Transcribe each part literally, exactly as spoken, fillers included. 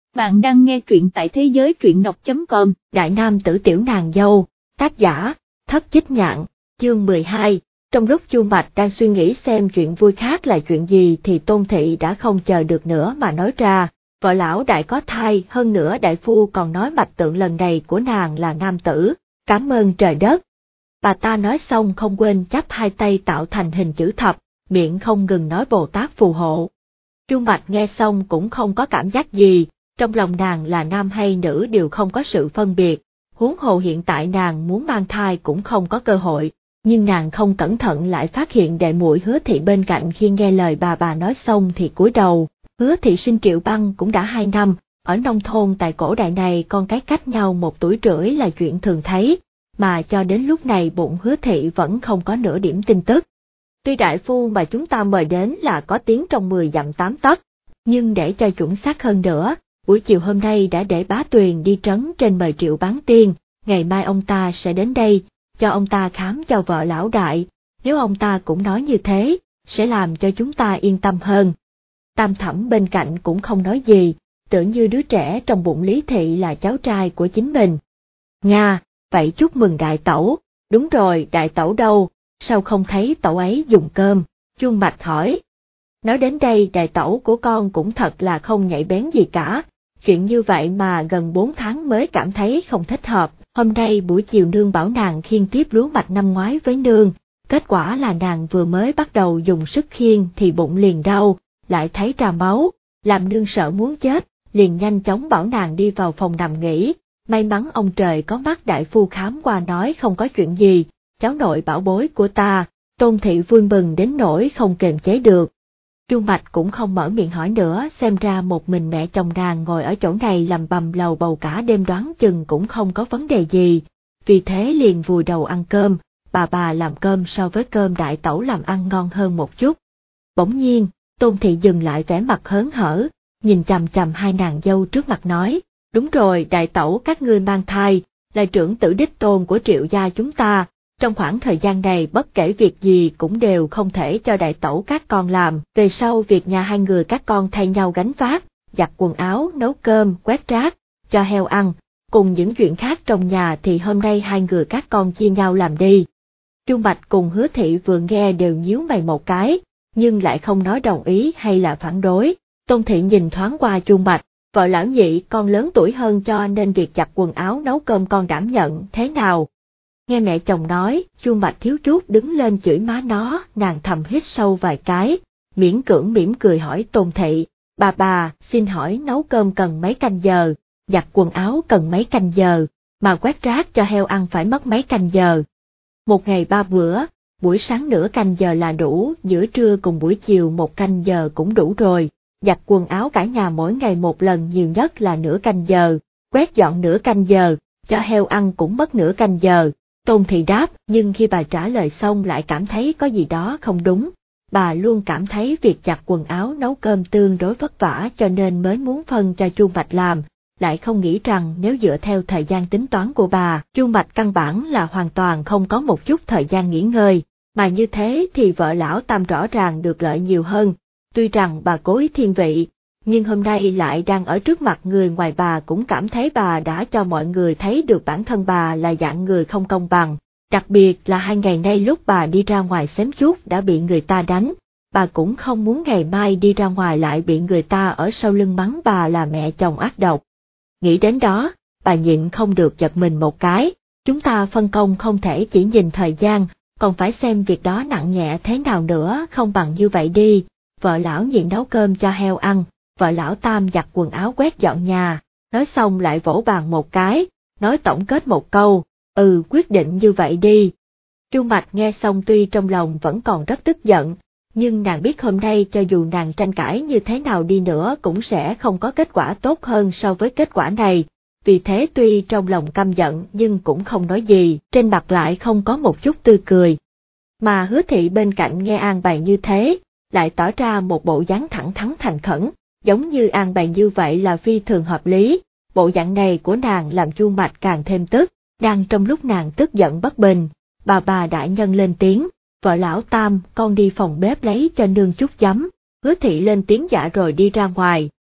Bạn đang nghe truyện tại thế giới truyện đọc chấm com. Đại nam tử tiểu nàng dâu, tác giả, Thất Chích Nhạn, chương mười hai. Trong lúc Chu Mạch đang suy nghĩ xem chuyện vui khác là chuyện gì thì Tôn Thị đã không chờ được nữa mà nói ra, vợ lão đại có thai, hơn nữa đại phu còn nói mạch tượng lần này của nàng là nam tử, cảm ơn trời đất. Bà ta nói xong không quên chắp hai tay tạo thành hình chữ thập, miệng không ngừng nói Bồ Tát phù hộ. Chu Mạch nghe xong cũng không có cảm giác gì, trong lòng nàng là nam hay nữ đều không có sự phân biệt, huống hồ hiện tại nàng muốn mang thai cũng không có cơ hội, nhưng nàng không cẩn thận lại phát hiện đệ muội Hứa Thị bên cạnh khi nghe lời bà bà nói xong thì cúi đầu. Hứa Thị sinh Triệu Băng cũng đã hai năm, ở nông thôn tại cổ đại này con cái cách nhau một tuổi rưỡi là chuyện thường thấy, mà cho đến lúc này bụng Hứa Thị vẫn không có nửa điểm tin tức. Tuy đại phu mà chúng ta mời đến là có tiếng trong mười dặm tám tấc, nhưng để cho chuẩn xác hơn nữa, buổi chiều hôm nay đã để Bá Tuyền đi trấn trên mời Triệu Bán Tiên, ngày mai ông ta sẽ đến đây, cho ông ta khám cho vợ lão đại, nếu ông ta cũng nói như thế, sẽ làm cho chúng ta yên tâm hơn. Tam Thẩm bên cạnh cũng không nói gì, tưởng như đứa trẻ trong bụng Lý Thị là cháu trai của chính mình. Nga, vậy chúc mừng đại tẩu, đúng rồi đại tẩu đâu, sao không thấy tẩu ấy dùng cơm, Chu Mạch hỏi. Nói đến đây đại tẩu của con cũng thật là không nhạy bén gì cả, chuyện như vậy mà gần bốn tháng mới cảm thấy không thích hợp, hôm nay buổi chiều nương bảo nàng khiêng tiếp lúa mạch năm ngoái với nương, kết quả là nàng vừa mới bắt đầu dùng sức khiêng thì bụng liền đau, lại thấy ra máu, làm nương sợ muốn chết, liền nhanh chóng bảo nàng đi vào phòng nằm nghỉ, may mắn ông trời có mắt đại phu khám qua nói không có chuyện gì, cháu nội bảo bối của ta, Tôn Thị vui mừng đến nỗi không kềm chế được. Chu Mạch cũng không mở miệng hỏi nữa, xem ra một mình mẹ chồng nàng ngồi ở chỗ này lầm bầm lầu bầu cả đêm đoán chừng cũng không có vấn đề gì, vì thế liền vùi đầu ăn cơm, bà bà làm cơm so với cơm đại tẩu làm ăn ngon hơn một chút. Bỗng nhiên, Tôn Thị dừng lại vẻ mặt hớn hở, nhìn chằm chằm hai nàng dâu trước mặt nói, đúng rồi đại tẩu các ngươi mang thai, là trưởng tử đích tôn của Triệu gia chúng ta. Trong khoảng thời gian này bất kể việc gì cũng đều không thể cho đại tẩu các con làm, về sau việc nhà hai người các con thay nhau gánh vác, giặt quần áo, nấu cơm, quét rác, cho heo ăn, cùng những chuyện khác trong nhà thì hôm nay hai người các con chia nhau làm đi. Chu Mạch cùng Hứa Thị vừa nghe đều nhíu mày một cái, nhưng lại không nói đồng ý hay là phản đối. Tôn Thị nhìn thoáng qua Chu Mạch, vợ lão nhị con lớn tuổi hơn cho nên việc giặt quần áo nấu cơm con đảm nhận thế nào. Nghe mẹ chồng nói, Chu Mạch thiếu chút đứng lên chửi má nó, nàng thầm hít sâu vài cái, miễn cưỡng mỉm cười hỏi Tôn Thị, bà bà, xin hỏi nấu cơm cần mấy canh giờ, giặt quần áo cần mấy canh giờ, mà quét rác cho heo ăn phải mất mấy canh giờ. Một ngày ba bữa, buổi sáng nửa canh giờ là đủ, giữa trưa cùng buổi chiều một canh giờ cũng đủ rồi, giặt quần áo cả nhà mỗi ngày một lần nhiều nhất là nửa canh giờ, quét dọn nửa canh giờ, cho heo ăn cũng mất nửa canh giờ. Tôn Thị đáp, nhưng khi bà trả lời xong lại cảm thấy có gì đó không đúng, bà luôn cảm thấy việc giặt quần áo nấu cơm tương đối vất vả cho nên mới muốn phân cho Chu Mạch làm, lại không nghĩ rằng nếu dựa theo thời gian tính toán của bà, Chu Mạch căn bản là hoàn toàn không có một chút thời gian nghỉ ngơi, mà như thế thì vợ lão Tam rõ ràng được lợi nhiều hơn, tuy rằng bà cố ý thiên vị, nhưng hôm nay lại đang ở trước mặt người ngoài bà cũng cảm thấy bà đã cho mọi người thấy được bản thân bà là dạng người không công bằng, đặc biệt là hai ngày nay lúc bà đi ra ngoài xém chút đã bị người ta đánh, bà cũng không muốn ngày mai đi ra ngoài lại bị người ta ở sau lưng mắng bà là mẹ chồng ác độc. Nghĩ đến đó, bà nhịn không được giật mình một cái, chúng ta phân công không thể chỉ nhìn thời gian, còn phải xem việc đó nặng nhẹ thế nào nữa, không bằng như vậy đi, vợ lão nhịn nấu cơm cho heo ăn. Vợ lão Tam giặt quần áo quét dọn nhà, nói xong lại vỗ bàn một cái, nói tổng kết một câu, ừ quyết định như vậy đi. Chu Mạch nghe xong tuy trong lòng vẫn còn rất tức giận, nhưng nàng biết hôm nay cho dù nàng tranh cãi như thế nào đi nữa cũng sẽ không có kết quả tốt hơn so với kết quả này, vì thế tuy trong lòng căm giận nhưng cũng không nói gì, trên mặt lại không có một chút tươi cười. Mà Hứa Thị bên cạnh nghe an bày như thế, lại tỏ ra một bộ dáng thẳng thắn thành khẩn. Giống như an bày như vậy là phi thường hợp lý, bộ dạng này của nàng làm Chu Mạch càng thêm tức, đang trong lúc nàng tức giận bất bình, bà bà đại nhân lên tiếng, vợ lão Tam con đi phòng bếp lấy cho nương chút chấm, Hứa Thị lên tiếng dạ rồi đi ra ngoài.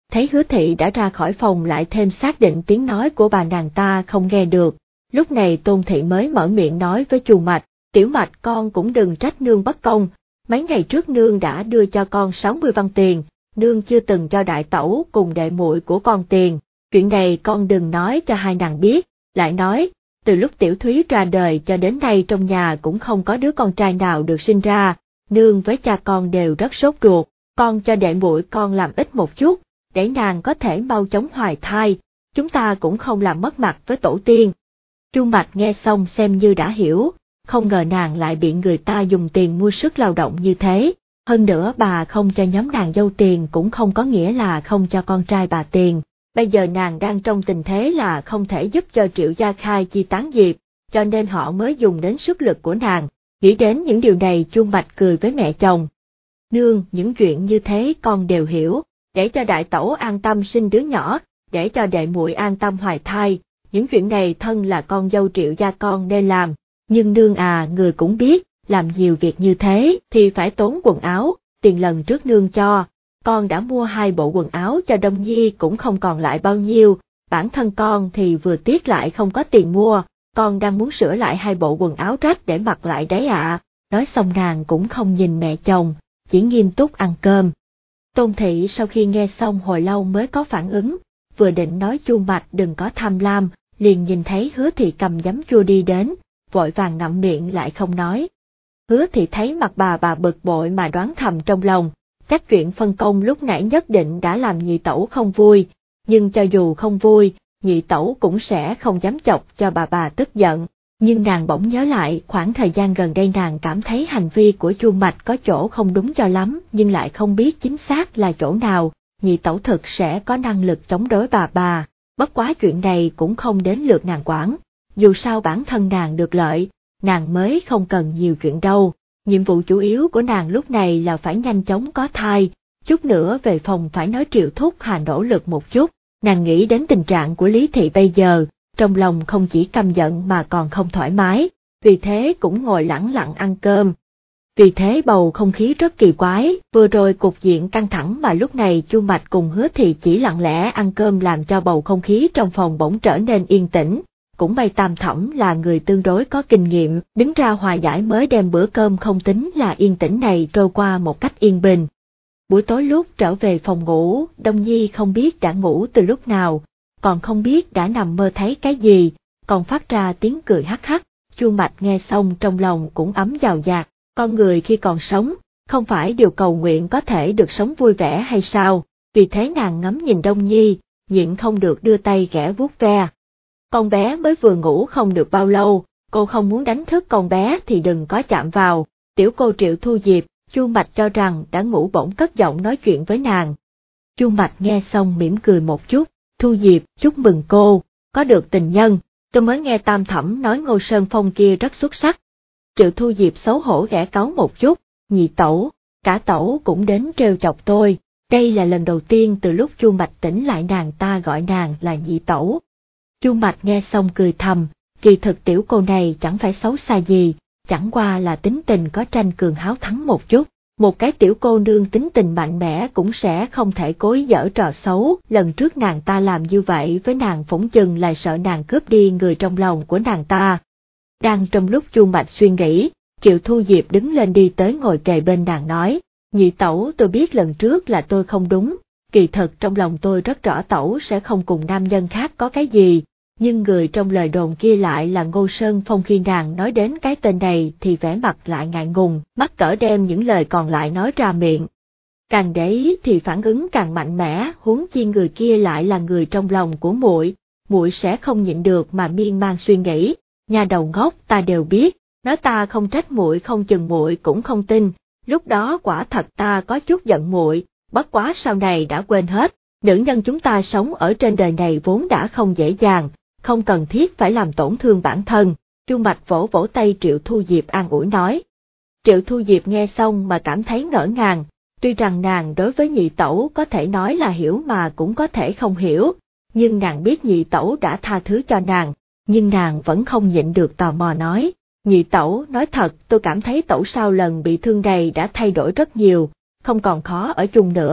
thấy Hứa Thị đã ra khỏi phòng lại thêm xác định tiếng nói của bà nàng ta không nghe được. Lúc này Tôn Thị mới mở miệng nói với Chu Mạch, Tiểu Mạch con cũng đừng trách nương bất công, mấy ngày trước nương đã đưa cho con sáu mươi văn tiền, nương chưa từng cho đại tẩu cùng đệ muội của con tiền, chuyện này con đừng nói cho hai nàng biết, lại nói, từ lúc Tiểu Thúy ra đời cho đến nay trong nhà cũng không có đứa con trai nào được sinh ra, nương với cha con đều rất sốt ruột, con cho đệ muội con làm ít một chút, để nàng có thể mau chóng hoài thai, chúng ta cũng không làm mất mặt với tổ tiên. Chu Mạch nghe xong xem như đã hiểu, không ngờ nàng lại bị người ta dùng tiền mua sức lao động như thế, hơn nữa bà không cho nhóm nàng dâu tiền cũng không có nghĩa là không cho con trai bà tiền. Bây giờ nàng đang trong tình thế là không thể giúp cho Triệu Gia Khai chi tán Diệp, cho nên họ mới dùng đến sức lực của nàng. Nghĩ đến những điều này Chu Mạch cười với mẹ chồng. Nương, những chuyện như thế con đều hiểu, để cho đại tẩu an tâm sinh đứa nhỏ, để cho đệ muội an tâm hoài thai, những chuyện này thân là con dâu Triệu Gia con nên làm. Nhưng nương à, người cũng biết, làm nhiều việc như thế thì phải tốn quần áo, tiền lần trước nương cho. Con đã mua hai bộ quần áo cho Đông Nhi cũng không còn lại bao nhiêu, bản thân con thì vừa tiếc lại không có tiền mua, con đang muốn sửa lại hai bộ quần áo rách để mặc lại đấy ạ. Nói xong nàng cũng không nhìn mẹ chồng, chỉ nghiêm túc ăn cơm. Tôn Thị sau khi nghe xong hồi lâu mới có phản ứng, vừa định nói Chu Mạch đừng có tham lam, liền nhìn thấy Hứa Thị cầm giấm chua đi đến, vội vàng ngậm miệng lại không nói. Hứa Thị thấy mặt bà bà bực bội mà đoán thầm trong lòng. Chắc chuyện phân công lúc nãy nhất định đã làm nhị tẩu không vui, nhưng cho dù không vui, nhị tẩu cũng sẽ không dám chọc cho bà bà tức giận. Nhưng nàng bỗng nhớ lại khoảng thời gian gần đây nàng cảm thấy hành vi của Chu Mạch có chỗ không đúng cho lắm, nhưng lại không biết chính xác là chỗ nào, nhị tẩu thực sẽ có năng lực chống đối bà bà, bất quá chuyện này cũng không đến lượt nàng quản, dù sao bản thân nàng được lợi, nàng mới không cần nhiều chuyện đâu. Nhiệm vụ chủ yếu của nàng lúc này là phải nhanh chóng có thai, chút nữa về phòng phải nói Triệu Thúc Hà nỗ lực một chút, nàng nghĩ đến tình trạng của Lý Thị bây giờ, trong lòng không chỉ căm giận mà còn không thoải mái, vì thế cũng ngồi lẳng lặng ăn cơm. Vì thế bầu không khí rất kỳ quái, vừa rồi cục diện căng thẳng mà lúc này Chu Mạch cùng Hứa Thị chỉ lặng lẽ ăn cơm làm cho bầu không khí trong phòng bỗng trở nên yên tĩnh. Cũng may Tam Thẩm là người tương đối có kinh nghiệm, đứng ra hòa giải mới đem bữa cơm không tính là yên tĩnh này trôi qua một cách yên bình. Buổi tối lúc trở về phòng ngủ, Đông Nhi không biết đã ngủ từ lúc nào, còn không biết đã nằm mơ thấy cái gì, còn phát ra tiếng cười hắc hắc. Chu Mạch nghe xong trong lòng cũng ấm dào dạt, con người khi còn sống, không phải điều cầu nguyện có thể được sống vui vẻ hay sao, vì thế nàng ngắm nhìn Đông Nhi, nhịn không được đưa tay ghẻ vuốt ve. Con bé mới vừa ngủ không được bao lâu, cô không muốn đánh thức con bé thì đừng có chạm vào. Tiểu cô Triệu Thu Diệp, Chu Mạch cho rằng đã ngủ bỗng cất giọng nói chuyện với nàng. Chu Mạch nghe xong mỉm cười một chút, Thu Diệp, chúc mừng cô, có được tình nhân, tôi mới nghe Tam Thẩm nói Ngô Sơn Phong kia rất xuất sắc. Triệu Thu Diệp xấu hổ ghẻ cáu một chút, nhị tẩu, cả tẩu cũng đến trêu chọc tôi, đây là lần đầu tiên từ lúc Chu Mạch tỉnh lại nàng ta gọi nàng là nhị tẩu. Chu Mạch nghe xong cười thầm, kỳ thực tiểu cô này chẳng phải xấu xa gì, chẳng qua là tính tình có tranh cường háo thắng một chút, một cái tiểu cô nương tính tình mạnh mẽ cũng sẽ không thể cố ý giở trò xấu, lần trước nàng ta làm như vậy với nàng phỏng chừng là sợ nàng cướp đi người trong lòng của nàng ta. Đang trong lúc Chu Mạch suy nghĩ, Triệu Thu Diệp đứng lên đi tới ngồi kề bên nàng nói, nhị tẩu tôi biết lần trước là tôi không đúng, kỳ thực trong lòng tôi rất rõ tẩu sẽ không cùng nam nhân khác có cái gì. Nhưng người trong lời đồn kia lại là Ngô Sơn Phong, khi nàng nói đến cái tên này thì vẻ mặt lại ngại ngùng, mắc cỡ đem những lời còn lại nói ra miệng. Càng để ý thì phản ứng càng mạnh mẽ, huống chi người kia lại là người trong lòng của muội, muội sẽ không nhịn được mà miên man suy nghĩ, nhà đầu ngốc ta đều biết, nói ta không trách muội không chừng muội cũng không tin, lúc đó quả thật ta có chút giận muội, bất quá sau này đã quên hết, nữ nhân chúng ta sống ở trên đời này vốn đã không dễ dàng. Không cần thiết phải làm tổn thương bản thân. Chu Mạch vỗ vỗ tay Triệu Thu Diệp an ủi nói. Triệu Thu Diệp nghe xong mà cảm thấy ngỡ ngàng, tuy rằng nàng đối với nhị tẩu có thể nói là hiểu mà cũng có thể không hiểu, nhưng nàng biết nhị tẩu đã tha thứ cho nàng, nhưng nàng vẫn không nhịn được tò mò nói, nhị tẩu nói thật tôi cảm thấy tẩu sau lần bị thương này đã thay đổi rất nhiều, không còn khó ở chung nữa,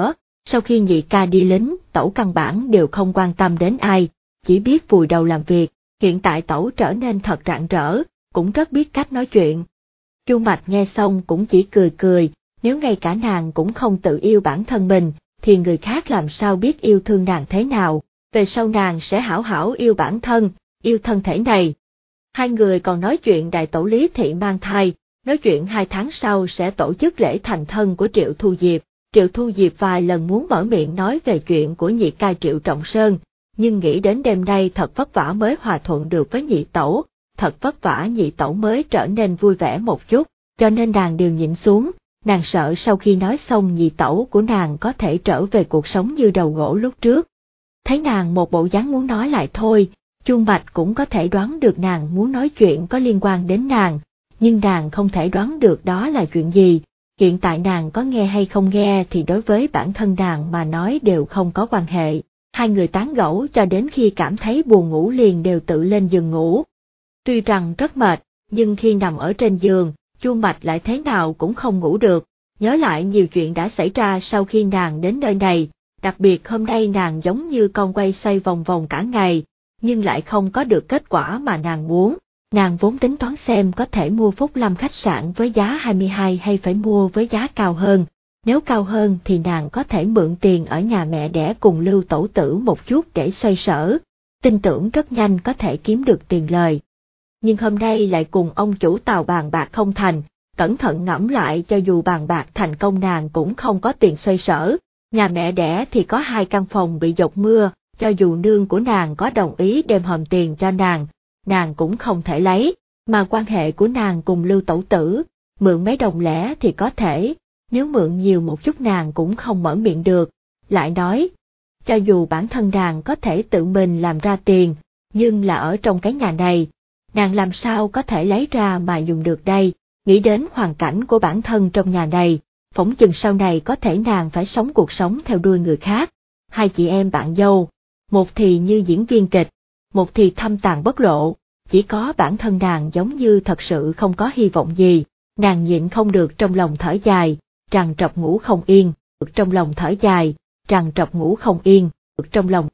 Sau khi nhị ca đi lính, Tẩu căn bản đều không quan tâm đến ai, chỉ biết vùi đầu làm việc. Hiện tại Tẩu trở nên thật rạng rỡ, cũng rất biết cách nói chuyện. Chu Mạch nghe xong cũng chỉ cười cười, nếu ngay cả nàng cũng không tự yêu bản thân mình, thì người khác làm sao biết yêu thương nàng thế nào, về sau nàng sẽ hảo hảo yêu bản thân, yêu thân thể này. Hai người còn nói chuyện đại tẩu Lý Thị mang thai, nói chuyện hai tháng sau sẽ tổ chức lễ thành thân của Triệu Thu Diệp. Triệu Thu Diệp vài lần muốn mở miệng nói về chuyện của nhị ca Triệu Trọng Sơn, nhưng nghĩ đến đêm nay thật vất vả mới hòa thuận được với nhị tẩu, thật vất vả nhị tẩu mới trở nên vui vẻ một chút, cho nên nàng đều nhịn xuống, nàng sợ sau khi nói xong nhị tẩu của nàng có thể trở về cuộc sống như đầu gỗ lúc trước. Thấy nàng một bộ dáng muốn nói lại thôi, Chu Mạch cũng có thể đoán được nàng muốn nói chuyện có liên quan đến nàng, nhưng nàng không thể đoán được đó là chuyện gì. Hiện tại nàng có nghe hay không nghe thì đối với bản thân nàng mà nói đều không có quan hệ. Hai người tán gẫu cho đến khi cảm thấy buồn ngủ liền đều tự lên giường ngủ. Tuy rằng rất mệt, nhưng khi nằm ở trên giường, Chu Mạch lại thế nào cũng không ngủ được, nhớ lại nhiều chuyện đã xảy ra sau khi nàng đến nơi này, đặc biệt hôm nay nàng giống như con quay xoay vòng vòng cả ngày, nhưng lại không có được kết quả mà nàng muốn. Nàng vốn tính toán xem có thể mua Phúc Lâm khách sạn với giá hai mươi hai hay phải mua với giá cao hơn, nếu cao hơn thì nàng có thể mượn tiền ở nhà mẹ đẻ cùng Lưu Tẩu Tử một chút để xoay sở, tin tưởng rất nhanh có thể kiếm được tiền lời. Nhưng hôm nay lại cùng ông chủ Tàu bàn bạc không thành, cẩn thận ngẫm lại cho dù bàn bạc thành công nàng cũng không có tiền xoay sở, nhà mẹ đẻ thì có hai căn phòng bị dột mưa, cho dù nương của nàng có đồng ý đem hòm tiền cho nàng, nàng cũng không thể lấy, mà quan hệ của nàng cùng Lưu Tẩu Tử, mượn mấy đồng lẻ thì có thể, nếu mượn nhiều một chút nàng cũng không mở miệng được, lại nói, cho dù bản thân nàng có thể tự mình làm ra tiền, nhưng là ở trong cái nhà này, nàng làm sao có thể lấy ra mà dùng được đây, nghĩ đến hoàn cảnh của bản thân trong nhà này, phỏng chừng sau này có thể nàng phải sống cuộc sống theo đuôi người khác. Hai chị em bạn dâu, một thì như diễn viên kịch, một thì thâm tàng bất lộ, chỉ có bản thân nàng giống như thật sự không có hy vọng gì, nàng nhịn không được trong lòng thở dài, trằn trọc ngủ không yên, trong lòng thở dài, trằn trọc ngủ không yên, trong lòng